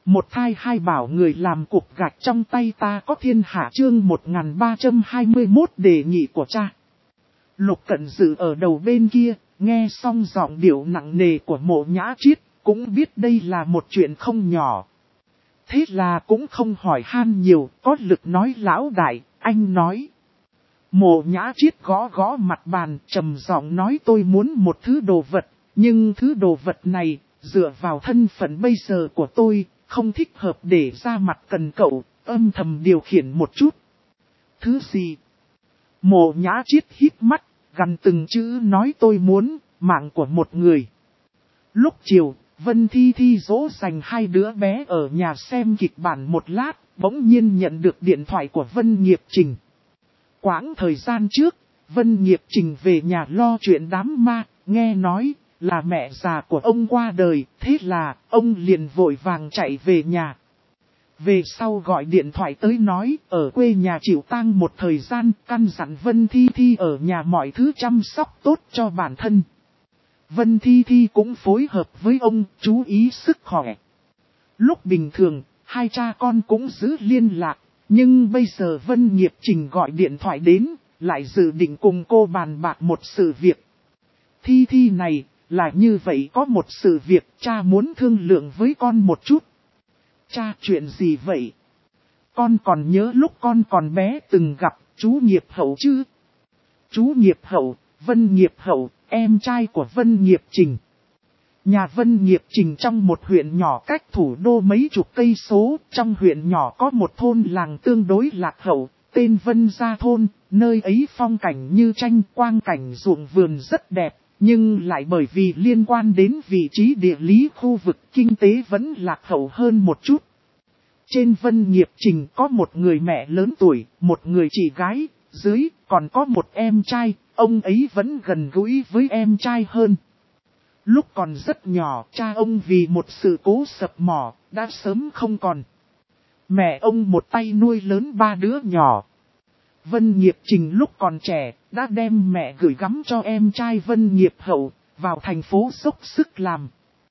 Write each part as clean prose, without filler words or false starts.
Một thai hai bảo người làm cục gạch trong tay ta có thiên hạ chương 1321 đề nghị của cha. Lục Cận Dự ở đầu bên kia, nghe xong giọng điệu nặng nề của Mộ Nhã Triết, cũng biết đây là một chuyện không nhỏ. Thế là cũng không hỏi han nhiều, có lực nói lão đại, anh nói. Mộ Nhã Triết gõ gõ mặt bàn, trầm giọng nói tôi muốn một thứ đồ vật, nhưng thứ đồ vật này, dựa vào thân phận bây giờ của tôi, không thích hợp để ra mặt cần cậu, âm thầm điều khiển một chút. Thứ gì? Mộ Nhã Triết hít mắt, gằn từng chữ nói tôi muốn, mạng của một người. Lúc chiều, Vân Thi Thi dỗ dành hai đứa bé ở nhà xem kịch bản một lát, bỗng nhiên nhận được điện thoại của Vân Nghiệp Trình. Quãng thời gian trước, Vân Nghiệp Trình về nhà lo chuyện đám ma, nghe nói là mẹ già của ông qua đời, thế là ông liền vội vàng chạy về nhà. Về sau gọi điện thoại tới nói ở quê nhà chịu tang một thời gian, căn dặn Vân Thi Thi ở nhà mọi thứ chăm sóc tốt cho bản thân. Vân Thi Thi cũng phối hợp với ông, chú ý sức khỏe. Lúc bình thường, hai cha con cũng giữ liên lạc, nhưng bây giờ Vân Nghiệp Trình gọi điện thoại đến, lại dự định cùng cô bàn bạc một sự việc. Thi Thi này, là như vậy có một sự việc cha muốn thương lượng với con một chút. Cha chuyện gì vậy? Con còn nhớ lúc con còn bé từng gặp chú Nghiệp Hậu chứ? Chú Nghiệp Hậu, Vân Nghiệp Hậu, em trai của Vân Nghiệp Trình. Nhà Vân Nghiệp Trình trong một huyện nhỏ cách thủ đô mấy chục cây số, trong huyện nhỏ có một thôn làng tương đối lạc hậu, tên Vân Gia Thôn, nơi ấy phong cảnh như tranh, quang cảnh ruộng vườn rất đẹp, nhưng lại bởi vì liên quan đến vị trí địa lý khu vực kinh tế vẫn lạc hậu hơn một chút. Trên Vân Nghiệp Trình có một người mẹ lớn tuổi, một người chị gái, dưới còn có một em trai, ông ấy vẫn gần gũi với em trai hơn. Lúc còn rất nhỏ, cha ông vì một sự cố sập mỏ, đã sớm không còn. Mẹ ông một tay nuôi lớn ba đứa nhỏ. Vân Nghiệp Trình lúc còn trẻ, đã đem mẹ gửi gắm cho em trai Vân Nghiệp Hậu, vào thành phố dốc sức làm.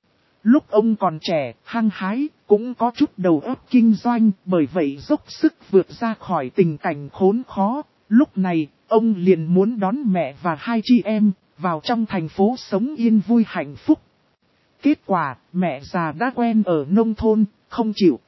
Lúc ông còn trẻ, hăng hái, cũng có chút đầu óc kinh doanh, bởi vậy dốc sức vượt ra khỏi tình cảnh khốn khó. Lúc này, ông liền muốn đón mẹ và hai chị em, vào trong thành phố sống yên vui hạnh phúc. Kết quả, mẹ già đã quen ở nông thôn, không chịu.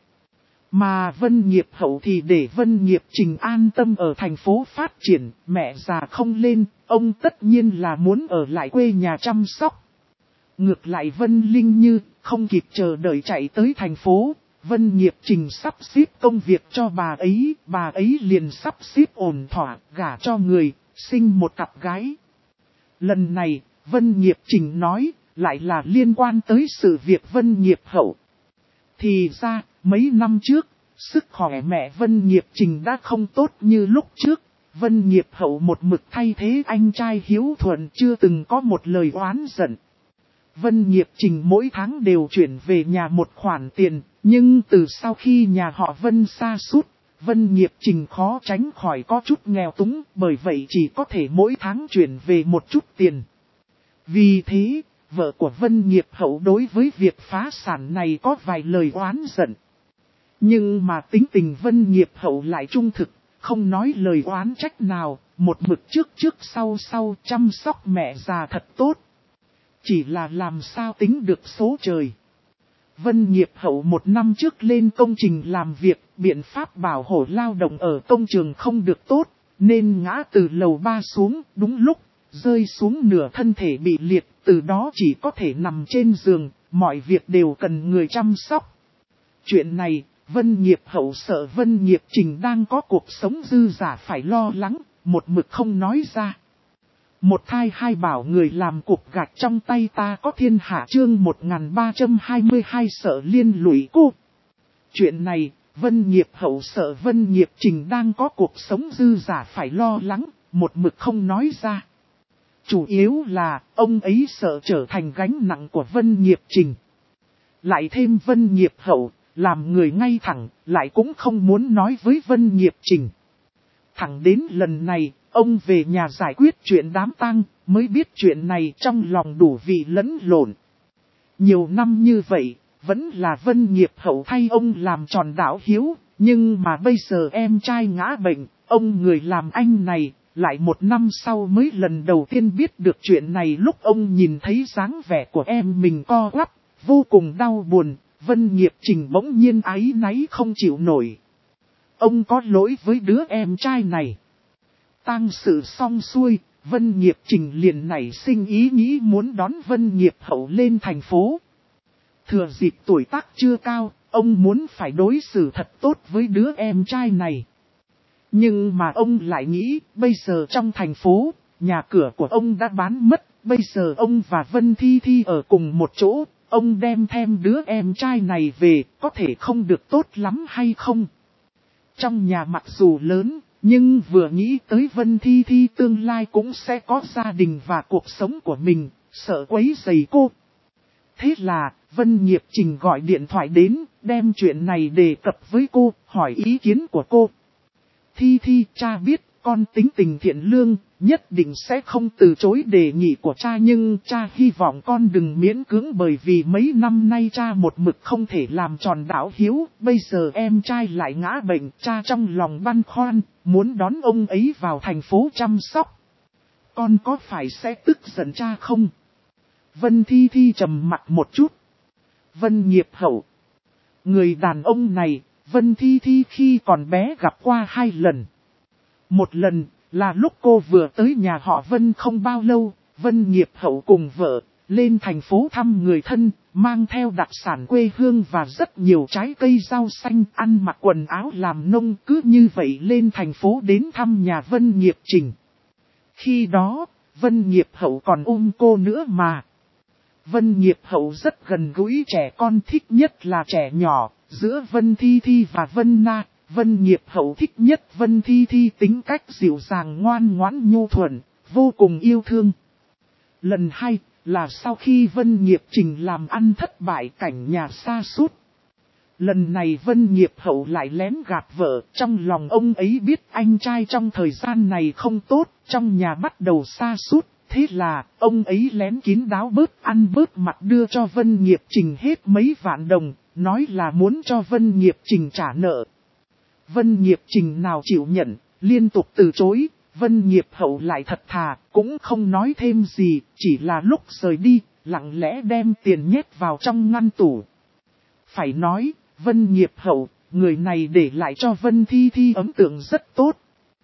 Mà Vân Nghiệp Hậu thì để Vân Nghiệp Trình an tâm ở thành phố phát triển, mẹ già không lên, ông tất nhiên là muốn ở lại quê nhà chăm sóc. Ngược lại Vân Linh Như, không kịp chờ đợi chạy tới thành phố, Vân Nghiệp Trình sắp xếp công việc cho bà ấy liền sắp xếp ổn thỏa, gả cho người, sinh một cặp gái. Lần này, Vân Nghiệp Trình nói, lại là liên quan tới sự việc Vân Nghiệp Hậu. Thì ra, mấy năm trước, sức khỏe mẹ Vân Nghiệp Trình đã không tốt như lúc trước. Vân Nghiệp Hậu một mực thay thế anh trai hiếu thuận chưa từng có một lời oán giận. Vân Nghiệp Trình mỗi tháng đều chuyển về nhà một khoản tiền, nhưng từ sau khi nhà họ Vân sa sút, Vân Nghiệp Trình khó tránh khỏi có chút nghèo túng, bởi vậy chỉ có thể mỗi tháng chuyển về một chút tiền. Vì thế, vợ của Vân Nghiệp Hậu đối với việc phá sản này có vài lời oán giận. Nhưng mà tính tình Vân Nghiệp Hậu lại trung thực, không nói lời oán trách nào, một mực trước sau chăm sóc mẹ già thật tốt. Chỉ là làm sao tính được số trời. Vân Nghiệp Hậu một năm trước lên công trình làm việc, biện pháp bảo hộ lao động ở công trường không được tốt, nên ngã từ lầu 3 xuống, đúng lúc, rơi xuống nửa thân thể bị liệt, từ đó chỉ có thể nằm trên giường, mọi việc đều cần người chăm sóc. Chuyện này, Vân Nghiệp Hậu sợ Vân Nghiệp Trình đang có cuộc sống dư giả phải lo lắng, một mực không nói ra. Một thai hai bảo người làm cục gạch trong tay ta có thiên hạ chương 1322 sợ liên lụy cô. Chuyện này, Vân Nghiệp Hậu sợ Vân Nghiệp Trình đang có cuộc sống dư giả phải lo lắng, một mực không nói ra. Chủ yếu là, ông ấy sợ trở thành gánh nặng của Vân Nghiệp Trình. Lại thêm Vân Nghiệp Hậu, làm người ngay thẳng, lại cũng không muốn nói với Vân Nghiệp Trình. Thẳng đến lần này, ông về nhà giải quyết chuyện đám tang, mới biết chuyện này trong lòng đủ vị lẫn lộn. Nhiều năm như vậy, vẫn là Vân Nghiệp Hậu thay ông làm tròn đạo hiếu, nhưng mà bây giờ em trai ngã bệnh, ông người làm anh này, lại 1 năm sau mới lần đầu tiên biết được chuyện này. Lúc ông nhìn thấy dáng vẻ của em mình co quắp, vô cùng đau buồn, Vân Nghiệp Trình bỗng nhiên áy náy không chịu nổi. Ông có lỗi với đứa em trai này. Tang sự xong xuôi, Vân Nghiệp Trình liền nảy sinh ý nghĩ muốn đón Vân Nghiệp Hậu lên thành phố. Thừa dịp tuổi tác chưa cao, ông muốn phải đối xử thật tốt với đứa em trai này. Nhưng mà ông lại nghĩ, bây giờ trong thành phố, nhà cửa của ông đã bán mất, bây giờ ông và Vân Thi Thi ở cùng một chỗ, ông đem thêm đứa em trai này về, có thể không được tốt lắm hay không? Trong nhà mặc dù lớn, nhưng vừa nghĩ tới Vân Thi Thi tương lai cũng sẽ có gia đình và cuộc sống của mình, sợ quấy rầy cô. Thế là, Vân Nghiệp Trình gọi điện thoại đến, đem chuyện này đề cập với cô, hỏi ý kiến của cô. Thi Thi, cha biết, con tính tình thiện lương, nhất định sẽ không từ chối đề nghị của cha, nhưng cha hy vọng con đừng miễn cưỡng, bởi vì mấy năm nay cha một mực không thể làm tròn đạo hiếu, bây giờ em trai lại ngã bệnh, cha trong lòng băn khoăn, muốn đón ông ấy vào thành phố chăm sóc. Con có phải sẽ tức giận cha không? Vân Thi Thi trầm mặt một chút. Vân Nghiệp Hậu. Người đàn ông này, Vân Thi Thi khi còn bé gặp qua 2 lần. Một lần là lúc cô vừa tới nhà họ Vân không bao lâu, Vân Nghiệp Hậu cùng vợ lên thành phố thăm người thân, mang theo đặc sản quê hương và rất nhiều trái cây rau xanh, ăn mặc quần áo làm nông, cứ như vậy lên thành phố đến thăm nhà Vân Nghiệp Trình. Khi đó, Vân Nghiệp Hậu còn cô nữa mà. Vân Nghiệp Hậu rất gần gũi trẻ con, thích nhất là trẻ nhỏ, giữa Vân Thi Thi và Vân Na, Vân Nghiệp Hậu thích nhất Vân Thi Thi tính cách dịu dàng ngoan ngoãn nhu thuận, vô cùng yêu thương. Lần 2 là sau khi Vân Nghiệp Trình làm ăn thất bại, cảnh nhà sa sút. Lần này Vân Nghiệp Hậu lại lén gạt vợ, trong lòng ông ấy biết anh trai trong thời gian này không tốt, trong nhà bắt đầu sa sút. Thế là, ông ấy lén kín đáo bớt ăn bớt mặc đưa cho Vân Nghiệp Trình hết mấy vạn đồng, nói là muốn cho Vân Nghiệp Trình trả nợ. Vân Nghiệp Trình nào chịu nhận, liên tục từ chối, Vân Nghiệp Hậu lại thật thà, cũng không nói thêm gì, chỉ là lúc rời đi, lặng lẽ đem tiền nhét vào trong ngăn tủ. Phải nói, Vân Nghiệp Hậu, người này để lại cho Vân Thi Thi ấn tượng rất tốt.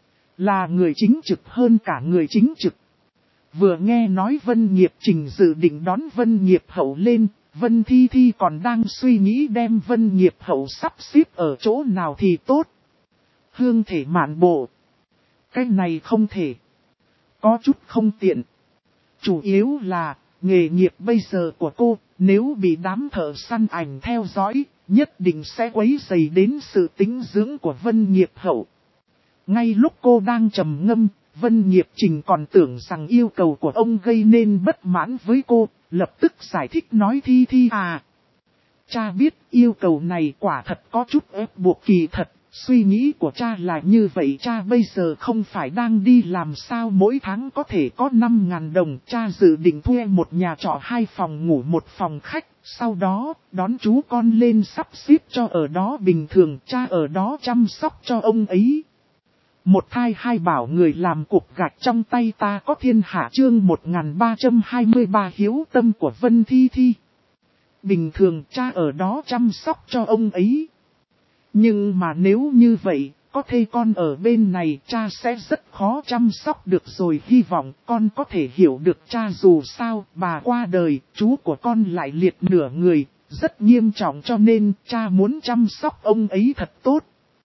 Là người chính trực hơn cả người chính trực. Vừa nghe nói Vân Nghiệp Trình dự định đón Vân Nghiệp Hậu lên, Vân Thi Thi còn đang suy nghĩ đem Vân Nghiệp Hậu sắp xếp ở chỗ nào thì tốt. Hương thể mạn bộ. Cái này không thể. Có chút không tiện. Chủ yếu là, nghề nghiệp bây giờ của cô, nếu bị đám thợ săn ảnh theo dõi, nhất định sẽ quấy rầy đến sự tĩnh dưỡng của Vân Nghiệp Hậu. Ngay lúc cô đang trầm ngâm, Vân Nghiệp Trình còn tưởng rằng yêu cầu của ông gây nên bất mãn với cô, lập tức giải thích nói Thi Thi à. Cha biết yêu cầu này quả thật có chút ép buộc, kỳ thật, suy nghĩ của cha là như vậy. Cha bây giờ không phải đang đi làm sao mỗi tháng có thể có 5.000 đồng. Cha dự định thuê một nhà trọ 2 phòng ngủ 1 phòng khách, sau đó đón chú con lên sắp xếp cho ở đó bình thường. Cha ở đó chăm sóc cho ông ấy. Một thai 2 bảo, người làm cục gạch trong tay ta có thiên hạ. Chương 1323 hiếu tâm của Vân Thi Thi. Bình thường cha ở đó chăm sóc cho ông ấy. Nhưng mà nếu như vậy, có thê con ở bên này cha sẽ rất khó chăm sóc được rồi. Hy vọng con có thể hiểu được cha, dù sao bà qua đời, chú của con lại liệt nửa người, rất nghiêm trọng, cho nên cha muốn chăm sóc ông ấy thật tốt.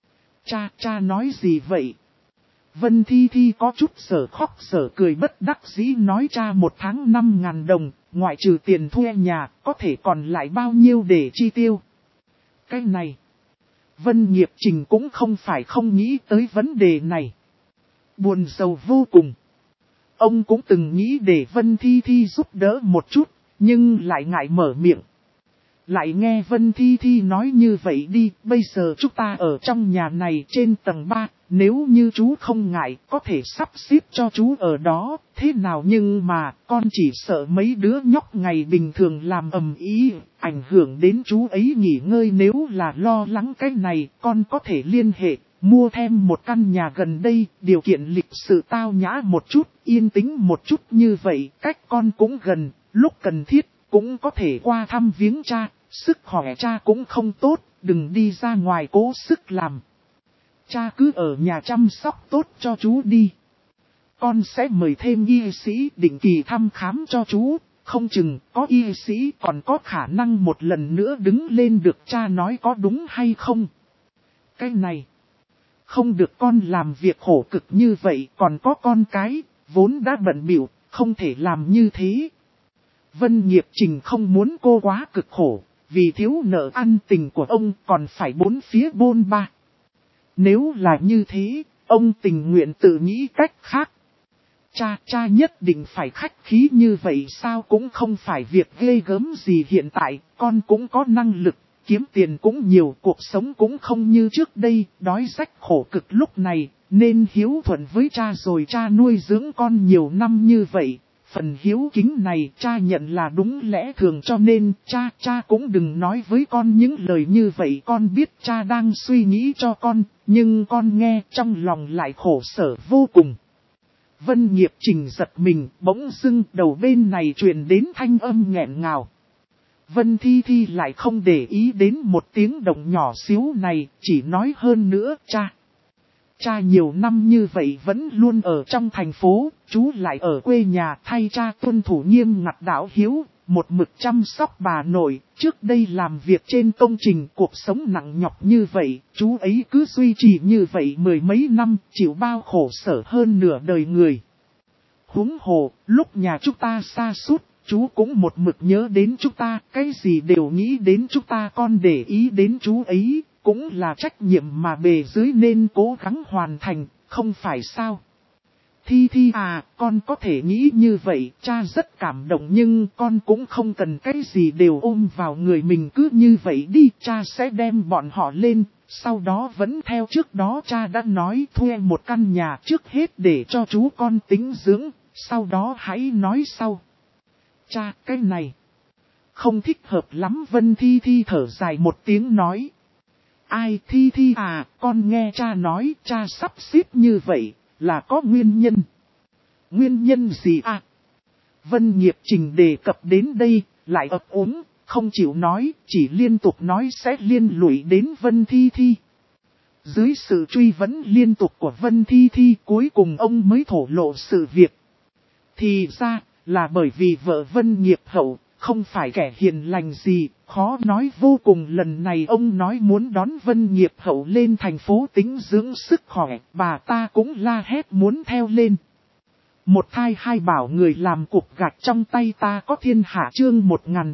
Cha nói gì vậy? Vân Thi Thi có chút sở khóc sở cười, bất đắc dĩ nói cha 1 tháng 5.000 đồng, ngoại trừ tiền thuê nhà, có thể còn lại bao nhiêu để chi tiêu. Cái này, Vân Nghiệp Trình cũng không phải không nghĩ tới vấn đề này. Buồn rầu vô cùng. Ông cũng từng nghĩ để Vân Thi Thi giúp đỡ một chút, nhưng lại ngại mở miệng. Lại nghe Vân Thi Thi nói như vậy đi, bây giờ chúng ta ở trong nhà này trên tầng 3, nếu như chú không ngại có thể sắp xếp cho chú ở đó, thế nào nhưng mà con chỉ sợ mấy đứa nhóc ngày bình thường làm ầm ĩ, ảnh hưởng đến chú ấy nghỉ ngơi. Nếu là lo lắng cái này, con có thể liên hệ, mua thêm một căn nhà gần đây, điều kiện lịch sự tao nhã một chút, yên tĩnh một chút như vậy, cách con cũng gần, lúc cần thiết, cũng có thể qua thăm viếng cha, sức khỏe cha cũng không tốt, đừng đi ra ngoài cố sức làm. Cha cứ ở nhà chăm sóc tốt cho chú đi. Con sẽ mời thêm y sĩ định kỳ thăm khám cho chú, không chừng có y sĩ còn có khả năng một lần nữa đứng lên được. Cha nói có đúng hay không? Cái này, không được con làm việc khổ cực như vậy, còn có con cái, vốn đã bận bịu, không thể làm như thế. Vân Nghiệp Trình không muốn cô quá cực khổ, vì thiếu nợ ăn tình của ông còn phải bốn phía bôn ba. Nếu là như thế, ông tình nguyện tự nghĩ cách khác. Cha nhất định phải khách khí như vậy sao? Cũng không phải việc ghê gớm gì. Hiện tại, con cũng có năng lực, kiếm tiền cũng nhiều, cuộc sống cũng không như trước đây, đói rách khổ cực lúc này, nên hiếu thuận với cha rồi. Cha nuôi dưỡng con nhiều năm như vậy, phần hiếu kính này cha nhận là đúng lẽ thường, cho nên cha cũng đừng nói với con những lời như vậy. Con biết cha đang suy nghĩ cho con, nhưng con nghe trong lòng lại khổ sở vô cùng. Vân Nghiệp Trình giật mình, bỗng dưng đầu bên này truyền đến thanh âm nghẹn ngào. Vân Thi Thi lại không để ý đến một tiếng động nhỏ xíu này, chỉ nói hơn nữa, cha nhiều năm như vậy vẫn luôn ở trong thành phố, chú lại ở quê nhà thay cha tuân thủ nghiêm ngặt đạo hiếu, một mực chăm sóc bà nội. Trước đây làm việc trên công trình, cuộc sống nặng nhọc như vậy, chú ấy cứ duy trì như vậy mười mấy năm, chịu bao khổ sở hơn nửa đời người. Huống hồ, lúc nhà chúng ta sa sút, chú cũng một mực nhớ đến chúng ta, cái gì đều nghĩ đến chúng ta. Con để ý đến chú ấy, cũng là trách nhiệm mà bề dưới nên cố gắng hoàn thành, không phải sao? Thi Thi à, con có thể nghĩ như vậy, cha rất cảm động, nhưng con cũng không cần cái gì đều ôm vào người mình, cứ như vậy đi. Cha sẽ đem bọn họ lên, sau đó vẫn theo trước đó cha đã nói, thuê một căn nhà trước hết để cho chú con tính dưỡng, sau đó hãy nói sau. Cha, cái này không thích hợp lắm. Vân Thi Thi thở dài một tiếng nói. Ai? Thi Thi à, con nghe cha nói, cha sắp xếp như vậy là có nguyên nhân. Nguyên nhân gì à? Vân Nghiệp Trình đề cập đến đây, lại ấp úng, không chịu nói, chỉ liên tục nói sẽ liên lụy đến Vân Thi Thi. Dưới sự truy vấn liên tục của Vân Thi Thi, cuối cùng ông mới thổ lộ sự việc. Thì ra, là bởi vì vợ Vân Nghiệp Hậu không phải kẻ hiền lành gì, khó nói vô cùng. Lần này ông nói muốn đón Vân Nghiệp Hậu lên thành phố tính dưỡng sức khỏe, bà ta cũng la hét muốn theo lên. Một thai hai bảo người làm cục gạch trong tay ta có thiên hạ. Chương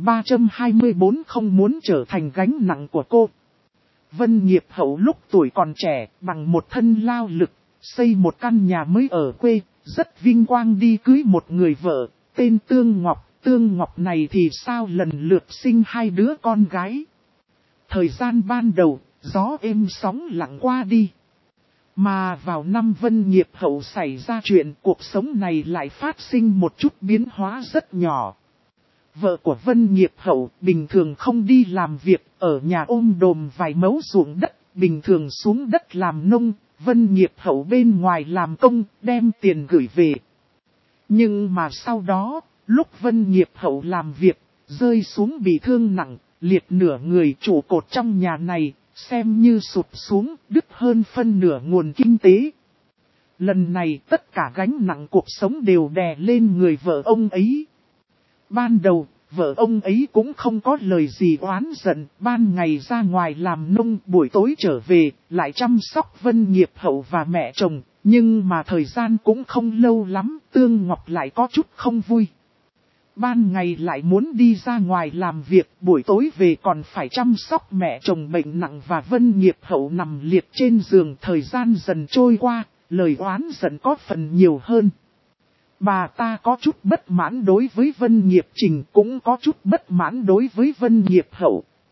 1324 không muốn trở thành gánh nặng của cô. Vân Nghiệp Hậu lúc tuổi còn trẻ, bằng một thân lao lực, xây một căn nhà mới ở quê, rất vinh quang đi cưới một người vợ, tên Tương Ngọc. Tương Ngọc này thì sao lần lượt sinh hai đứa con gái. Thời gian ban đầu, gió êm sóng lặng qua đi. Mà vào năm Vân Nghiệp Hậu xảy ra chuyện, cuộc sống này lại phát sinh một chút biến hóa rất nhỏ. Vợ của Vân Nghiệp Hậu bình thường không đi làm việc, ở nhà ôm đồm vài mẫu ruộng đất, bình thường xuống đất làm nông. Vân Nghiệp Hậu bên ngoài làm công, đem tiền gửi về. Nhưng mà sau đó, lúc Vân Nghiệp Hậu làm việc, rơi xuống bị thương nặng, liệt nửa người. Trụ cột trong nhà này, xem như sụp xuống, đứt hơn phân nửa nguồn kinh tế. Lần này tất cả gánh nặng cuộc sống đều đè lên người vợ ông ấy. Ban đầu, vợ ông ấy cũng không có lời gì oán giận, ban ngày ra ngoài làm nông, buổi tối trở về, lại chăm sóc Vân Nghiệp Hậu và mẹ chồng. Nhưng mà thời gian cũng không lâu lắm, Tương Ngọc lại có chút không vui. Ban ngày lại muốn đi ra ngoài làm việc, buổi tối về còn phải chăm sóc mẹ chồng bệnh nặng và Vân Nghiệp Hậu nằm liệt trên giường. Thời gian dần trôi qua, lời oán giận có phần nhiều hơn. Bà ta có chút bất mãn đối với Vân Nghiệp Trình, cũng có chút bất mãn đối với Vân Nghiệp Hậu.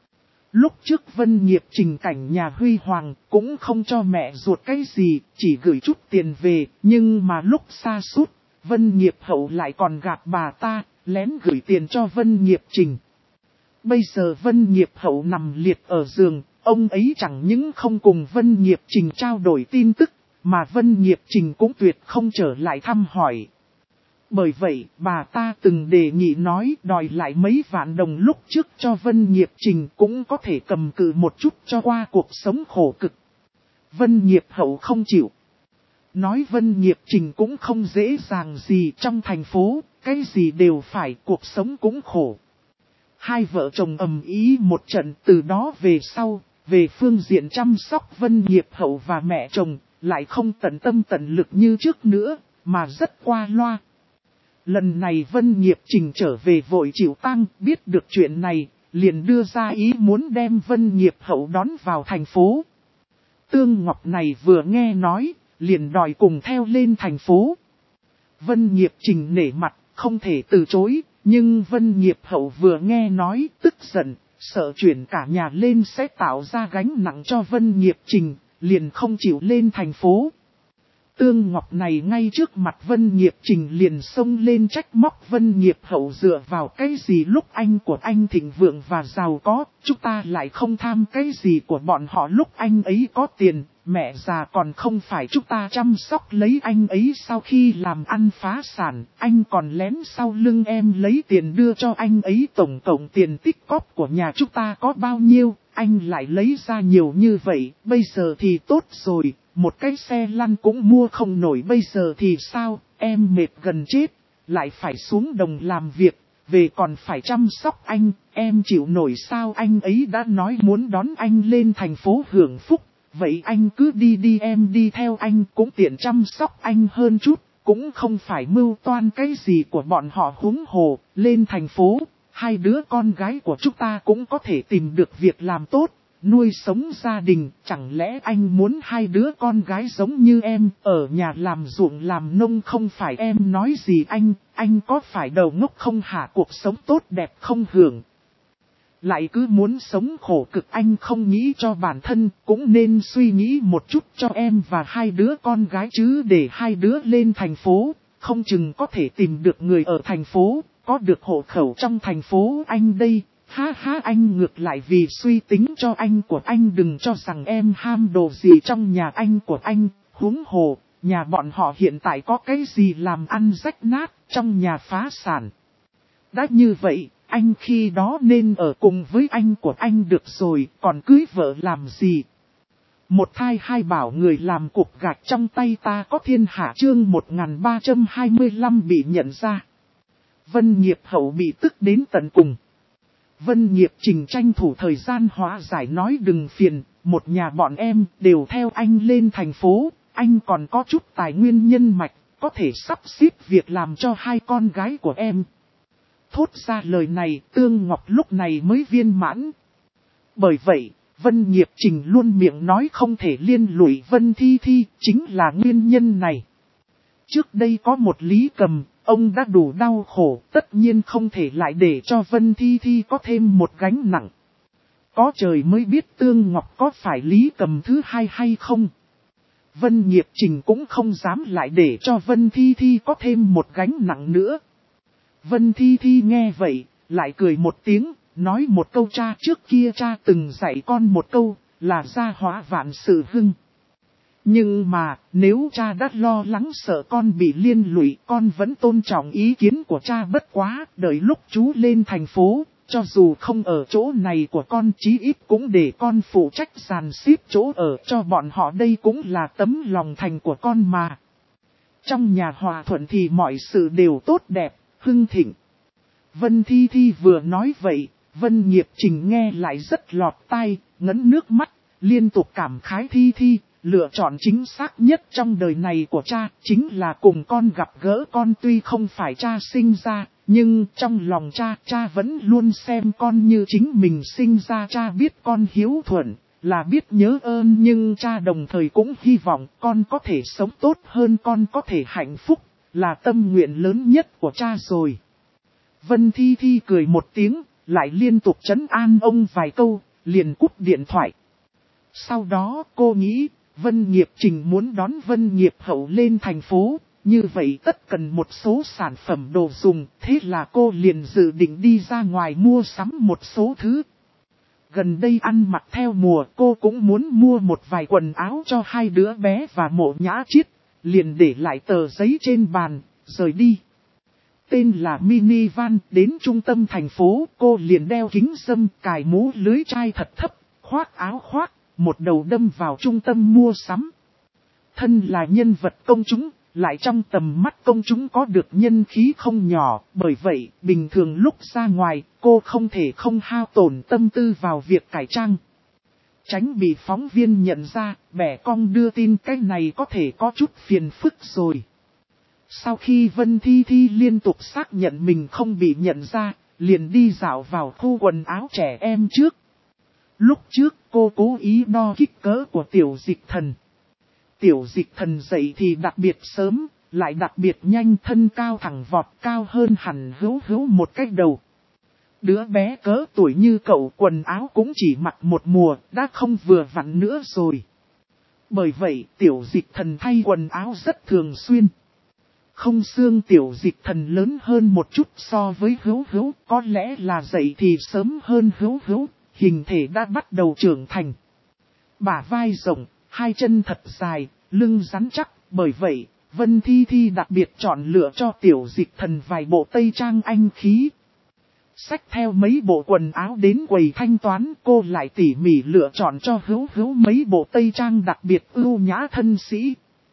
Lúc trước Vân Nghiệp Trình cảnh nhà huy hoàng cũng không cho mẹ ruột cái gì, chỉ gửi chút tiền về, nhưng mà lúc xa sút Vân Nghiệp Hậu lại còn gạt bà ta, lén gửi tiền cho Vân Nghiệp Trình. Bây giờ Vân Nghiệp Hậu nằm liệt ở giường, ông ấy chẳng những không cùng Vân Nghiệp Trình trao đổi tin tức, mà Vân Nghiệp Trình cũng tuyệt không trở lại thăm hỏi. Bởi vậy, bà ta từng đề nghị nói đòi lại mấy vạn đồng lúc trước cho Vân Nghiệp Trình cũng có thể cầm cự một chút cho qua cuộc sống khổ cực. Vân Nghiệp Hậu không chịu. Nói Vân Nghiệp Trình cũng không dễ dàng gì trong thành phố, cái gì đều phải, cuộc sống cũng khổ. Hai vợ chồng ầm ĩ một trận, từ đó về sau, về phương diện chăm sóc Vân Nghiệp Hậu và mẹ chồng, lại không tận tâm tận lực như trước nữa, mà rất qua loa. Lần này Vân Nghiệp Trình trở về vội chịu tang, biết được chuyện này, liền đưa ra ý muốn đem Vân Nghiệp Hậu đón vào thành phố. Tương Ngọc này vừa nghe nói, liền đòi cùng theo lên thành phố. Vân Nghiệp Trình nể mặt, không thể từ chối, nhưng Vân Nghiệp Hậu vừa nghe nói, tức giận, sợ chuyển cả nhà lên sẽ tạo ra gánh nặng cho Vân Nghiệp Trình, liền không chịu lên thành phố. Tương Ngọc này ngay trước mặt Vân Nghiệp Trình liền xông lên trách móc Vân Nghiệp Hậu dựa vào cái gì lúc anh của anh thịnh vượng và giàu có, chúng ta lại không tham cái gì của bọn họ lúc anh ấy có tiền, mẹ già còn không phải chúng ta chăm sóc lấy anh ấy sau khi làm ăn phá sản, anh còn lén sau lưng em lấy tiền đưa cho anh ấy, tổng cộng tiền tích cóp của nhà chúng ta có bao nhiêu, anh lại lấy ra nhiều như vậy, bây giờ thì tốt rồi. Một cái xe lăn cũng mua không nổi, bây giờ thì sao, em mệt gần chết, lại phải xuống đồng làm việc, về còn phải chăm sóc anh, em chịu nổi sao, anh ấy đã nói muốn đón anh lên thành phố hưởng phúc, vậy anh cứ đi đi, em đi theo anh cũng tiện chăm sóc anh hơn chút, cũng không phải mưu toan cái gì của bọn họ, huống hồ, lên thành phố, hai đứa con gái của chúng ta cũng có thể tìm được việc làm tốt. Nuôi sống gia đình, chẳng lẽ anh muốn hai đứa con gái giống như em, ở nhà làm ruộng làm nông, không phải em nói gì anh có phải đầu ngốc không hả, cuộc sống tốt đẹp không hưởng. Lại cứ muốn sống khổ cực, anh không nghĩ cho bản thân, cũng nên suy nghĩ một chút cho em và hai đứa con gái chứ, để hai đứa lên thành phố, không chừng có thể tìm được người ở thành phố, có được hộ khẩu trong thành phố anh đây. Ha ha, anh ngược lại vì suy tính cho anh của anh, đừng cho rằng em ham đồ gì trong nhà anh của anh, huống hồ, nhà bọn họ hiện tại có cái gì làm ăn rách nát, trong nhà phá sản. Đã như vậy, anh khi đó nên ở cùng với anh của anh được rồi, còn cưới vợ làm gì? Một thai hai bảo người làm cục gạch trong tay ta có thiên hạ, chương 1325 bị nhận ra. Vân Nghiệp Hậu bị tức đến tận cùng. Vân Nghiệp Trình tranh thủ thời gian hóa giải nói đừng phiền, một nhà bọn em đều theo anh lên thành phố, anh còn có chút tài nguyên nhân mạch, có thể sắp xếp việc làm cho hai con gái của em. Thốt ra lời này, Tương Ngọc lúc này mới viên mãn. Bởi vậy, Vân Nghiệp Trình luôn miệng nói không thể liên lụy Vân Thi Thi, chính là nguyên nhân này. Trước đây có một Lý Cầm, ông đã đủ đau khổ, tất nhiên không thể lại để cho Vân Thi Thi có thêm một gánh nặng. Có trời mới biết Tương Ngọc có phải Lý Cầm thứ hai hay không. Vân Nghiệp Trình cũng không dám lại để cho Vân Thi Thi có thêm một gánh nặng nữa. Vân Thi Thi nghe vậy, lại cười một tiếng, nói một câu cha trước kia cha từng dạy con một câu, là gia hóa vạn sự hưng. Nhưng mà, nếu cha đã lo lắng sợ con bị liên lụy, con vẫn tôn trọng ý kiến của cha, bất quá, đợi lúc chú lên thành phố, cho dù không ở chỗ này của con, chí ít cũng để con phụ trách dàn xếp chỗ ở cho bọn họ, đây cũng là tấm lòng thành của con mà. Trong nhà hòa thuận thì mọi sự đều tốt đẹp, hưng thịnh. Vân Thi Thi vừa nói vậy, Vân Nghiệp Trình nghe lại rất lọt tai, ngấn nước mắt, liên tục cảm khái Thi Thi. Lựa chọn chính xác nhất trong đời này của cha chính là cùng con gặp gỡ con, tuy không phải cha sinh ra, nhưng trong lòng cha vẫn luôn xem con như chính mình sinh ra. Cha biết con hiếu thuận, là biết nhớ ơn, nhưng cha đồng thời cũng hy vọng con có thể sống tốt hơn, con có thể hạnh phúc, là tâm nguyện lớn nhất của cha rồi. Vân Thi Thi cười một tiếng, lại liên tục trấn an ông vài câu. liền cúp điện thoại. Sau đó cô nghĩ, Vân Nghiệp Trình muốn đón Vân Nghiệp Hậu lên thành phố, như vậy tất cần một số sản phẩm đồ dùng, thế là cô liền dự định đi ra ngoài mua sắm một số thứ. Gần đây ăn mặc theo mùa, cô cũng muốn mua một vài quần áo cho hai đứa bé và Mộ Nhã Chiết, liền để lại tờ giấy trên bàn, rời đi. Tên là minivan, đến trung tâm thành phố, cô liền đeo kính râm, cài mũ lưới chai thật thấp, khoác áo khoác, một đầu đâm vào trung tâm mua sắm. Thân là nhân vật công chúng, lại trong tầm mắt công chúng có được nhân khí không nhỏ, bởi vậy, bình thường lúc ra ngoài, cô không thể không hao tổn tâm tư vào việc cải trang. Tránh bị phóng viên nhận ra, bẻ cong đưa tin cái này có thể có chút phiền phức rồi. Sau khi Vân Thi Thi liên tục xác nhận mình không bị nhận ra, liền đi dạo vào khu quần áo trẻ em trước. Lúc trước cô cố ý đo kích cỡ của Tiểu Dịch Thần. Tiểu Dịch Thần dậy thì đặc biệt sớm, lại đặc biệt nhanh, thân cao thẳng vọt, cao hơn hẳn Hữu Hữu một cái đầu. Đứa bé cỡ tuổi như cậu, quần áo cũng chỉ mặc một mùa, đã không vừa vặn nữa rồi. Bởi vậy Tiểu Dịch Thần thay quần áo rất thường xuyên. Không xương Tiểu Dịch Thần lớn hơn một chút so với Hữu Hữu, có lẽ là dậy thì sớm hơn Hữu Hữu, hình thể đã bắt đầu trưởng thành. Bả vai rộng, hai chân thật dài, lưng rắn chắc, bởi vậy, Vân Thi Thi đặc biệt chọn lựa cho Tiểu Dịch Thần vài bộ tây trang anh khí. Xách theo mấy bộ quần áo đến quầy thanh toán, cô lại tỉ mỉ lựa chọn cho Hữu Hữu mấy bộ tây trang đặc biệt ưu nhã thân sĩ.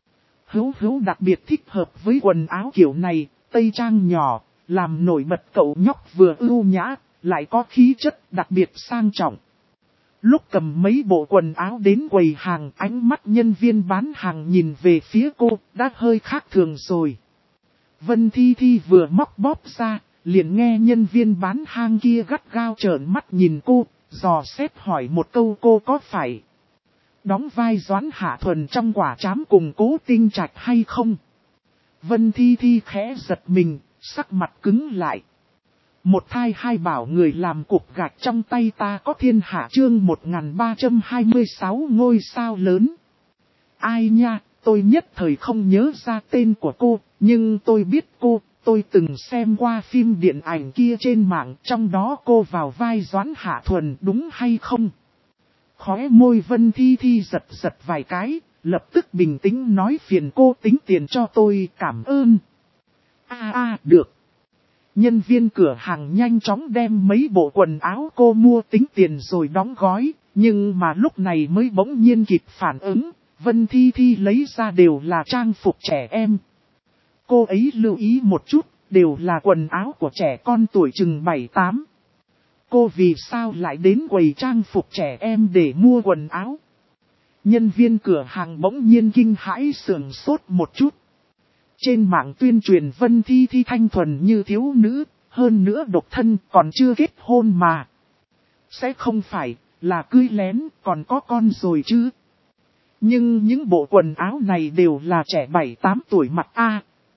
Hữu Hữu đặc biệt thích hợp với quần áo kiểu này, tây trang nhỏ, làm nổi bật cậu nhóc vừa ưu nhã, lại có khí chất đặc biệt sang trọng. Lúc cầm mấy bộ quần áo đến quầy hàng, ánh mắt nhân viên bán hàng nhìn về phía cô, đã hơi khác thường rồi. Vân Thi Thi vừa móc bóp ra, liền nghe nhân viên bán hàng kia gắt gao trợn mắt nhìn cô, dò xét hỏi một câu cô có phải đóng vai Doãn Hạ Thuần trong Quả Trám cùng Cố Tinh Trạch hay không? Vân Thi Thi khẽ giật mình, sắc mặt cứng lại. Một thai hai bảo người làm cục gạch trong tay ta có thiên hạ chương 1326 ngôi sao lớn. Ai nha, tôi nhất thời không nhớ ra tên của cô, nhưng tôi biết cô, tôi từng xem qua phim điện ảnh kia trên mạng, trong đó cô vào vai Doãn Hạ Thuần đúng hay không? Khóe môi Vân Thi Thi giật giật vài cái, lập tức bình tĩnh nói phiền cô tính tiền cho tôi, cảm ơn. Được. Nhân viên cửa hàng nhanh chóng đem mấy bộ quần áo cô mua tính tiền rồi đóng gói, nhưng mà lúc này mới bỗng nhiên kịp phản ứng, Vân Thi Thi lấy ra đều là trang phục trẻ em. Cô ấy lưu ý một chút, đều là quần áo của trẻ con tuổi chừng 7-8. Cô vì sao lại đến quầy trang phục trẻ em để mua quần áo? Nhân viên cửa hàng bỗng nhiên kinh hãi sửng sốt một chút. Trên mạng tuyên truyền Vân Thi Thi thanh thuần như thiếu nữ, hơn nữa độc thân còn chưa kết hôn mà. Sẽ không phải là cưới lén còn có con rồi chứ. Nhưng những bộ quần áo này đều là trẻ 7-8 tuổi mặc a.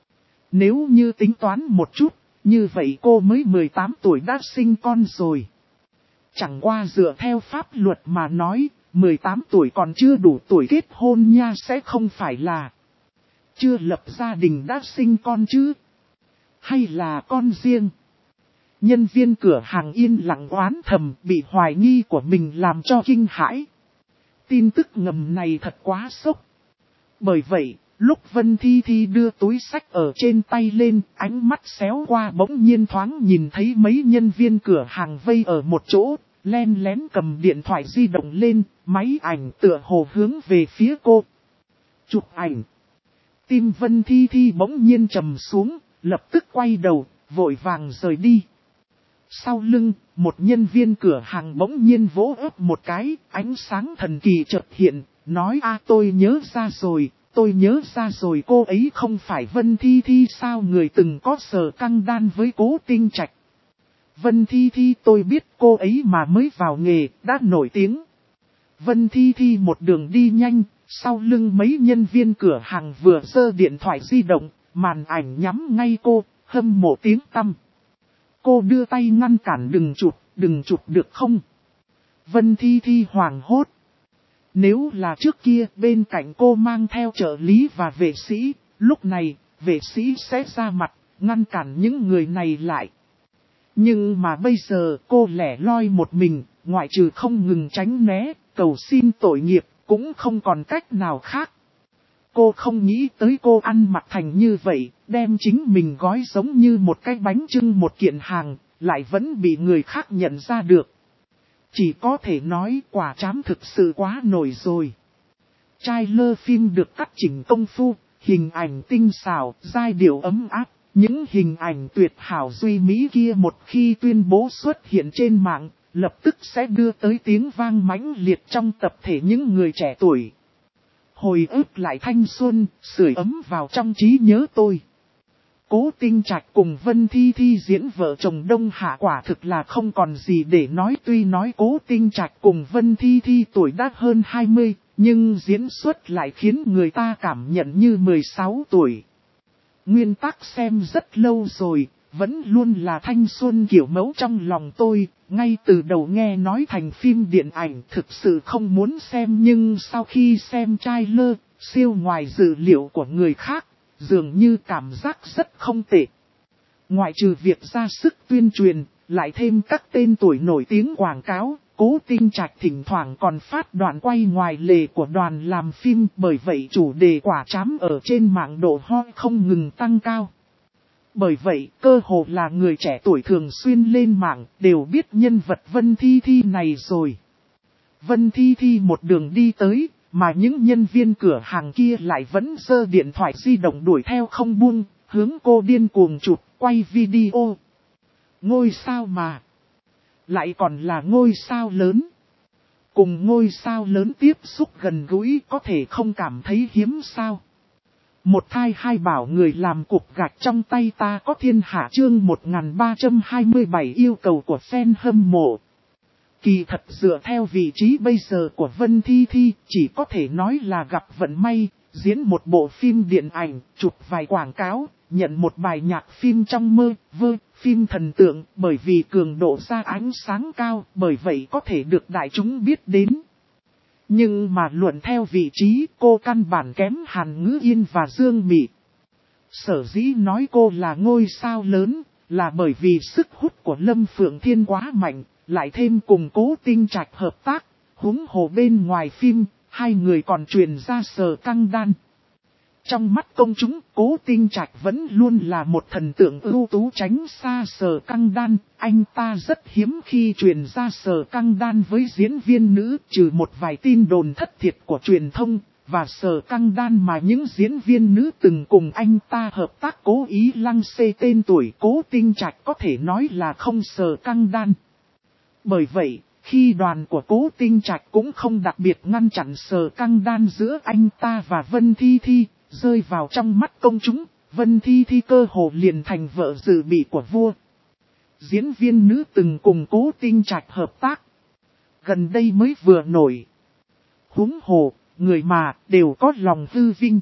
Nếu như tính toán một chút, như vậy cô mới 18 tuổi đã sinh con rồi. Chẳng qua dựa theo pháp luật mà nói, 18 tuổi còn chưa đủ tuổi kết hôn nha, sẽ không phải là chưa lập gia đình đã sinh con chứ? Hay là con riêng? Nhân viên cửa hàng yên lặng oán thầm, bị hoài nghi của mình làm cho kinh hãi. Tin tức ngầm này thật quá sốc. Bởi vậy, lúc Vân Thi Thi đưa túi xách ở trên tay lên, ánh mắt xéo qua bỗng nhiên thoáng nhìn thấy mấy nhân viên cửa hàng vây ở một chỗ, len lén cầm điện thoại di động lên, máy ảnh tựa hồ hướng về phía cô. Chụp ảnh. Tim Vân Thi Thi bỗng nhiên trầm xuống, lập tức quay đầu, vội vàng rời đi. Sau lưng, một nhân viên cửa hàng bỗng nhiên vỗ ớt một cái, ánh sáng thần kỳ chợt hiện, nói tôi nhớ ra rồi, cô ấy không phải Vân Thi Thi sao, người từng có sờ căng đan với Cố Tinh Trạch. Vân Thi Thi, tôi biết cô ấy mà mới vào nghề, đã nổi tiếng. Vân Thi Thi một đường đi nhanh, sau lưng mấy nhân viên cửa hàng vừa giơ điện thoại di động, màn ảnh nhắm ngay cô, hâm mộ tiếng tăm. Cô đưa tay ngăn cản, đừng chụp được không? Vân Thi Thi hoảng hốt. Nếu là trước kia bên cạnh cô mang theo trợ lý và vệ sĩ, lúc này vệ sĩ sẽ ra mặt, ngăn cản những người này lại. Nhưng mà bây giờ cô lẻ loi một mình, ngoại trừ không ngừng tránh né, cầu xin tội nghiệp, cũng không còn cách nào khác. Cô không nghĩ tới cô ăn mặc thành như vậy, đem chính mình gói giống như một cái bánh chưng một kiện hàng, lại vẫn bị người khác nhận ra được. Chỉ có thể nói quả trám thực sự quá nổi rồi. Trailer phim được cắt chỉnh công phu, hình ảnh tinh xảo, giai điệu ấm áp. Những hình ảnh tuyệt hảo duy mỹ kia một khi tuyên bố xuất hiện trên mạng, lập tức sẽ đưa tới tiếng vang mãnh liệt trong tập thể những người trẻ tuổi. Hồi ức lại thanh xuân, sưởi ấm vào trong trí nhớ tôi. Cố Tinh Trạch cùng Vân Thi Thi diễn vợ chồng Đông Hạ quả thực là không còn gì để nói. Tuy nói Cố Tinh Trạch cùng Vân Thi Thi tuổi đã hơn 20, nhưng diễn xuất lại khiến người ta cảm nhận như 16 tuổi. Nguyên tắc xem rất lâu rồi, vẫn luôn là thanh xuân kiểu mẫu trong lòng tôi, ngay từ đầu nghe nói thành phim điện ảnh thực sự không muốn xem, nhưng sau khi xem trailer, siêu ngoài dự liệu của người khác, dường như cảm giác rất không tệ. Ngoại trừ việc ra sức tuyên truyền, lại thêm các tên tuổi nổi tiếng quảng cáo, Cố Tinh Trạch thỉnh thoảng còn phát đoạn quay ngoài lề của đoàn làm phim, bởi vậy chủ đề quả trám ở trên mạng độ hot không ngừng tăng cao. Bởi vậy, cơ hồ là người trẻ tuổi thường xuyên lên mạng, đều biết nhân vật Vân Thi Thi này rồi. Vân Thi Thi một đường đi tới, mà những nhân viên cửa hàng kia lại vẫn giơ điện thoại di động đuổi theo không buông, hướng cô điên cuồng chụp, quay video. Ngôi sao mà. Lại còn là ngôi sao lớn. Cùng ngôi sao lớn tiếp xúc gần gũi có thể không cảm thấy hiếm sao. Một thai hai bảo người làm cục gạch trong tay ta có thiên hạ chương 1327 yêu cầu của fan hâm mộ. Kỳ thật dựa theo vị trí bây giờ của Vân Thi Thi, chỉ có thể nói là gặp vận may, diễn một bộ phim điện ảnh, chụp vài quảng cáo, nhận một bài nhạc phim trong mơ, phim thần tượng, bởi vì cường độ ra ánh sáng cao, bởi vậy có thể được đại chúng biết đến. Nhưng mà luận theo vị trí, cô căn bản kém Hàn Ngữ Yên và Dương Mị. Sở dĩ nói cô là ngôi sao lớn, là bởi vì sức hút của Lâm Phượng Thiên quá mạnh, lại thêm cùng Cố Tinh Trạch hợp tác, huống hồ bên ngoài phim, hai người còn truyền ra Sở Căng Đan. Trong mắt công chúng, Cố Tinh Trạch vẫn luôn là một thần tượng ưu tú, tránh xa Sở Căng Đan. Anh ta rất hiếm khi truyền ra Sở Căng Đan với diễn viên nữ, trừ một vài tin đồn thất thiệt của truyền thông, và Sở Căng Đan mà những diễn viên nữ từng cùng anh ta hợp tác cố ý lăng xê tên tuổi. Cố Tinh Trạch có thể nói là không Sở Căng Đan. Bởi vậy, khi đoàn của Cố Tinh Trạch cũng không đặc biệt ngăn chặn Sở Căng Đan giữa anh ta và Vân Thi Thi, rơi vào trong mắt công chúng, Vân Thi Thi cơ hồ liền thành vợ dự bị của vua. Diễn viên nữ từng cùng Cố Tinh Trạch hợp tác, gần đây mới vừa nổi. Huống hồ, người mà đều có lòng hư vinh.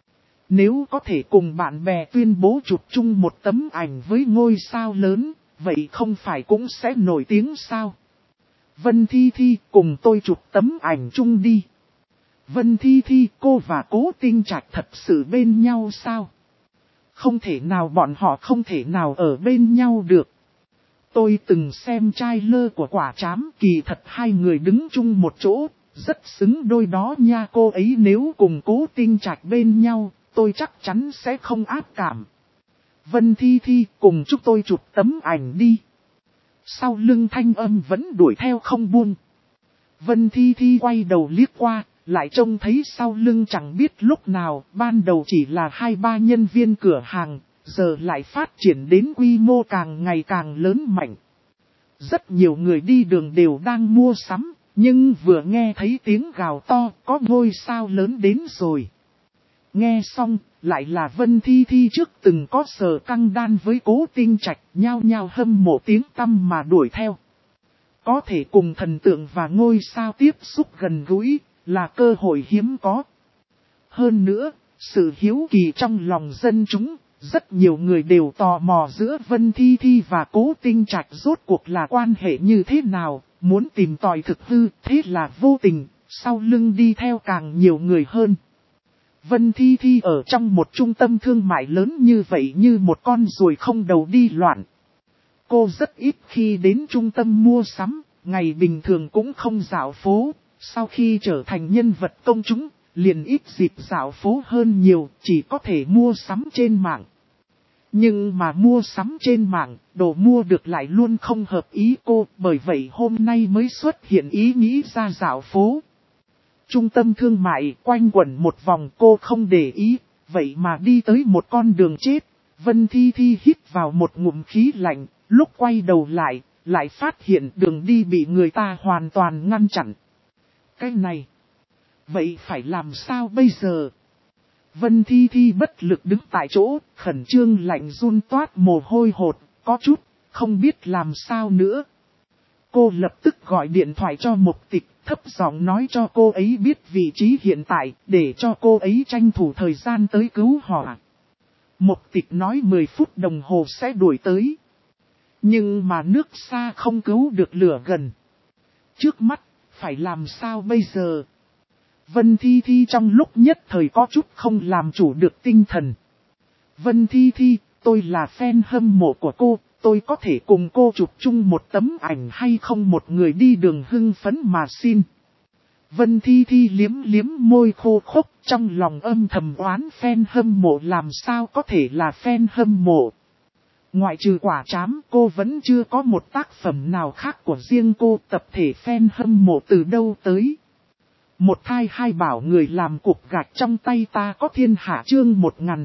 Nếu có thể cùng bạn bè tuyên bố chụp chung một tấm ảnh với ngôi sao lớn, vậy không phải cũng sẽ nổi tiếng sao? Vân Thi Thi, cùng tôi chụp tấm ảnh chung đi. Vân Thi Thi, cô và Cố Tinh Trạch thật sự bên nhau sao? Không thể nào, bọn họ không thể nào ở bên nhau được. Tôi từng xem trailer của quả trám, kỳ thật hai người đứng chung một chỗ, rất xứng đôi đó nha. Cô ấy nếu cùng Cố Tinh Trạch bên nhau, tôi chắc chắn sẽ không ác cảm. Vân Thi Thi, cùng chúng tôi chụp tấm ảnh đi. Sau lưng thanh âm vẫn đuổi theo không buông. Vân Thi Thi quay đầu liếc qua, lại trông thấy sau lưng chẳng biết lúc nào, ban đầu chỉ là 2-3 nhân viên cửa hàng, giờ lại phát triển đến quy mô càng ngày càng lớn mạnh. Rất nhiều người đi đường đều đang mua sắm, nhưng vừa nghe thấy tiếng gào to, có ngôi sao lớn đến rồi. Nghe xong, lại là Vân Thi Thi trước từng có Sở Căng Đan với Cố Tinh Trạch, nhao nhao hâm mộ tiếng tăm mà đuổi theo. Có thể cùng thần tượng và ngôi sao tiếp xúc gần gũi, là cơ hội hiếm có. Hơn nữa, sự hiếu kỳ trong lòng dân chúng, rất nhiều người đều tò mò giữa Vân Thi Thi và Cố Tinh Trạch rốt cuộc là quan hệ như thế nào, muốn tìm tòi thực hư, thế là vô tình, sau lưng đi theo càng nhiều người hơn. Vân Thi Thi ở trong một trung tâm thương mại lớn như vậy như một con ruồi không đầu đi loạn. Cô rất ít khi đến trung tâm mua sắm, ngày bình thường cũng không dạo phố, sau khi trở thành nhân vật công chúng, liền ít dịp dạo phố hơn nhiều, chỉ có thể mua sắm trên mạng. Nhưng mà mua sắm trên mạng, đồ mua được lại luôn không hợp ý cô, bởi vậy hôm nay mới xuất hiện ý nghĩ ra dạo phố. Trung tâm thương mại quanh quẩn một vòng cô không để ý, vậy mà đi tới một con đường chết. Vân Thi Thi hít vào một ngụm khí lạnh, lúc quay đầu lại phát hiện đường đi bị người ta hoàn toàn ngăn chặn. Cái này, vậy phải làm sao bây giờ? Vân Thi Thi bất lực đứng tại chỗ, khẩn trương lạnh run toát mồ hôi hột, có chút, không biết làm sao nữa. Cô lập tức gọi điện thoại cho Mục Tịch, thấp giọng nói cho cô ấy biết vị trí hiện tại, để cho cô ấy tranh thủ thời gian tới cứu hỏa. Mục Tịch nói 10 phút đồng hồ sẽ đuổi tới. Nhưng mà nước xa không cứu được lửa gần. Trước mắt, phải làm sao bây giờ? Vân Thi Thi trong lúc nhất thời có chút không làm chủ được tinh thần. Vân Thi Thi, tôi là fan hâm mộ của cô, tôi có thể cùng cô chụp chung một tấm ảnh hay không? Một người đi đường hưng phấn mà xin. Vân Thi Thi liếm liếm môi khô khốc, trong lòng âm thầm oán fan hâm mộ làm sao có thể là fan hâm mộ. Ngoại trừ quả trám, cô vẫn chưa có một tác phẩm nào khác của riêng cô, tập thể fan hâm mộ từ đâu tới. Một thai hai bảo người làm cục gạch trong tay ta có thiên hạ chương